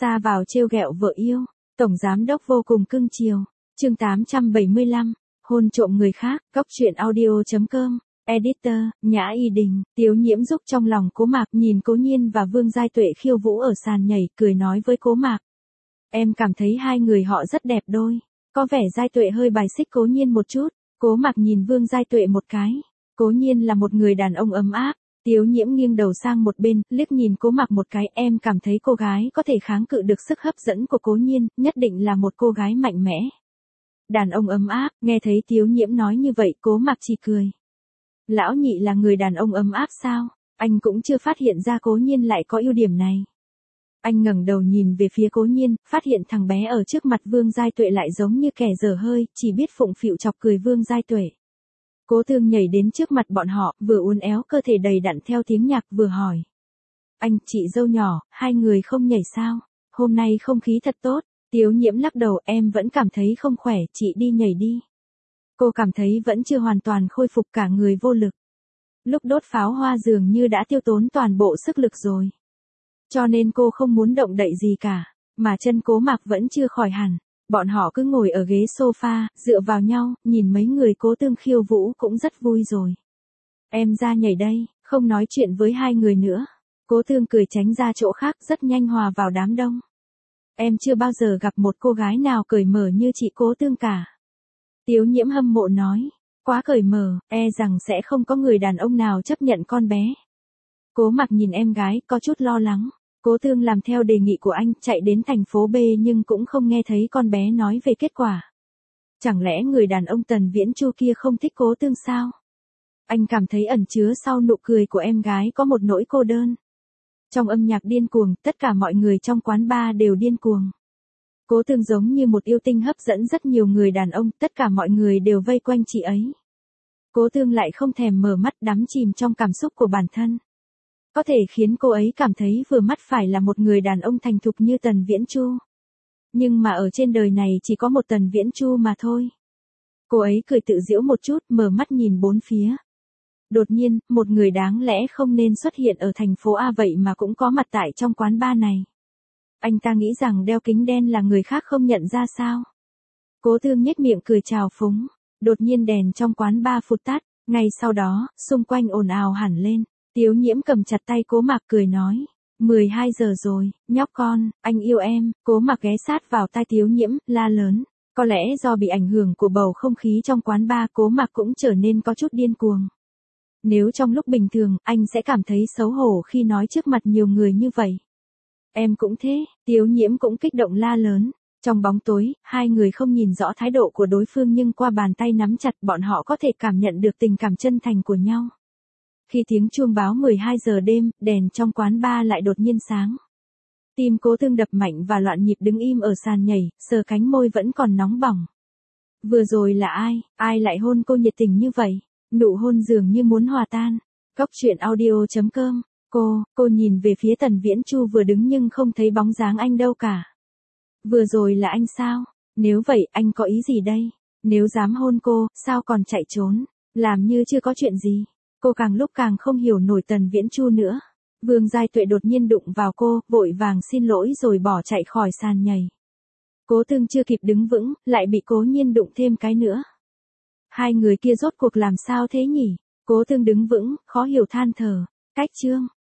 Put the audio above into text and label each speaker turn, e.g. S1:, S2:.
S1: Ra vào trêu ghẹo vợ yêu, tổng giám đốc vô cùng cưng chiều. Chương 875, hôn trộm người khác, góc truyện audio.com. Editor, Nhã Y Đình. Tiếu Nhiễm giúp trong lòng Cố Mạc, nhìn Cố Nhiên và Vương Giai Tuệ khiêu vũ ở sàn nhảy, cười nói với Cố Mạc. Em cảm thấy hai người họ rất đẹp đôi. Có vẻ Giai Tuệ hơi bài xích Cố Nhiên một chút. Cố Mạc nhìn Vương Giai Tuệ một cái. Cố Nhiên là một người đàn ông ấm áp. Tiếu Nhiễm nghiêng đầu sang một bên, liếc nhìn Cố Mạc một cái. Em cảm thấy cô gái có thể kháng cự được sức hấp dẫn của Cố Nhiên, nhất định là một cô gái mạnh mẽ. Đàn ông ấm áp. Nghe thấy Tiếu Nhiễm nói như vậy, Cố Mạc chỉ cười. Lão nhị là người đàn ông ấm áp sao? Anh cũng chưa phát hiện ra Cố Nhiên lại có ưu điểm này. Anh ngẩng đầu nhìn về phía Cố Nhiên, phát hiện thằng bé ở trước mặt Vương Giai Tuệ lại giống như kẻ dở hơi, chỉ biết phụng phịu chọc cười Vương Giai Tuệ. Cố Thương nhảy đến trước mặt bọn họ, vừa uốn éo cơ thể đầy đặn theo tiếng nhạc vừa hỏi. Anh, chị dâu nhỏ, hai người không nhảy sao? Hôm nay không khí thật tốt. Tiếu Nhiễm lắc đầu, em vẫn cảm thấy không khỏe, chị đi nhảy đi. Cô cảm thấy vẫn chưa hoàn toàn khôi phục, cả người vô lực. Lúc đốt pháo hoa dường như đã tiêu tốn toàn bộ sức lực rồi. Cho nên cô không muốn động đậy gì cả, mà chân Cố Mạc vẫn chưa khỏi hẳn. Bọn họ cứ ngồi ở ghế sofa, dựa vào nhau, nhìn mấy người Cố Tương khiêu vũ cũng rất vui rồi. Em ra nhảy đây, không nói chuyện với hai người nữa. Cố Tương cười tránh ra chỗ khác, rất nhanh hòa vào đám đông. Em chưa bao giờ gặp một cô gái nào cởi mở như chị Cố Tương cả. Tiếu Nhiễm hâm mộ nói, quá cởi mở, e rằng sẽ không có người đàn ông nào chấp nhận con bé. Cố Mạc nhìn em gái, có chút lo lắng. Cố Tương làm theo đề nghị của anh, chạy đến thành phố B nhưng cũng không nghe thấy con bé nói về kết quả. Chẳng lẽ người đàn ông Tần Viễn Chu kia không thích Cố Tương sao? Anh cảm thấy ẩn chứa sau nụ cười của em gái có một nỗi cô đơn. Trong âm nhạc điên cuồng, tất cả mọi người trong quán bar đều điên cuồng. Cố Tương giống như một yêu tinh hấp dẫn rất nhiều người đàn ông, tất cả mọi người đều vây quanh chị ấy. Cố Tương lại không thèm mở mắt, đắm chìm trong cảm xúc của bản thân. Có thể khiến cô ấy cảm thấy vừa mắt phải là một người đàn ông thành thục như Tần Viễn Chu. Nhưng mà ở trên đời này chỉ có một Tần Viễn Chu mà thôi. Cô ấy cười tự giễu một chút, mở mắt nhìn bốn phía. Đột nhiên, một người đáng lẽ không nên xuất hiện ở thành phố A vậy mà cũng có mặt tại trong quán bar này. Anh ta nghĩ rằng đeo kính đen là người khác không nhận ra sao. Cố Tương nhếch miệng cười chào phúng. Đột nhiên đèn trong quán bar phụt tắt. Ngay sau đó, xung quanh ồn ào hẳn lên. Tiếu Nhiễm cầm chặt tay Cố Mạc cười nói. 12 giờ rồi, nhóc con, anh yêu em. Cố Mạc ghé sát vào tai Tiếu Nhiễm, la lớn. Có lẽ do bị ảnh hưởng của bầu không khí trong quán bar, Cố Mạc cũng trở nên có chút điên cuồng. Nếu trong lúc bình thường, anh sẽ cảm thấy xấu hổ khi nói trước mặt nhiều người như vậy. Em cũng thế, Tiếu Nhiễm cũng kích động la lớn. Trong bóng tối, hai người không nhìn rõ thái độ của đối phương nhưng qua bàn tay nắm chặt bọn họ có thể cảm nhận được tình cảm chân thành của nhau. Khi tiếng chuông báo 12 giờ đêm, đèn trong quán bar lại đột nhiên sáng. Tim Cố Tương đập mạnh và loạn nhịp đứng im ở sàn nhảy, sờ cánh môi vẫn còn nóng bỏng. Vừa rồi là ai lại hôn cô nhiệt tình như vậy? Nụ hôn dường như muốn hòa tan. Góc truyện audio.com. Cô nhìn về phía Tần Viễn Chu vừa đứng nhưng không thấy bóng dáng anh đâu cả. Vừa rồi là anh sao? Nếu vậy, anh có ý gì đây? Nếu dám hôn cô, sao còn chạy trốn? Làm như chưa có chuyện gì. Cô càng lúc càng không hiểu nổi Tần Viễn Chu nữa. Vương Giai Tuệ đột nhiên đụng vào cô, vội vàng xin lỗi rồi bỏ chạy khỏi sàn nhảy. Cố Tương chưa kịp đứng vững, lại bị Cố Nhiên đụng thêm cái nữa. Hai người kia rốt cuộc làm sao thế nhỉ? Cố Tương đứng vững, khó hiểu than thở. Cách chương.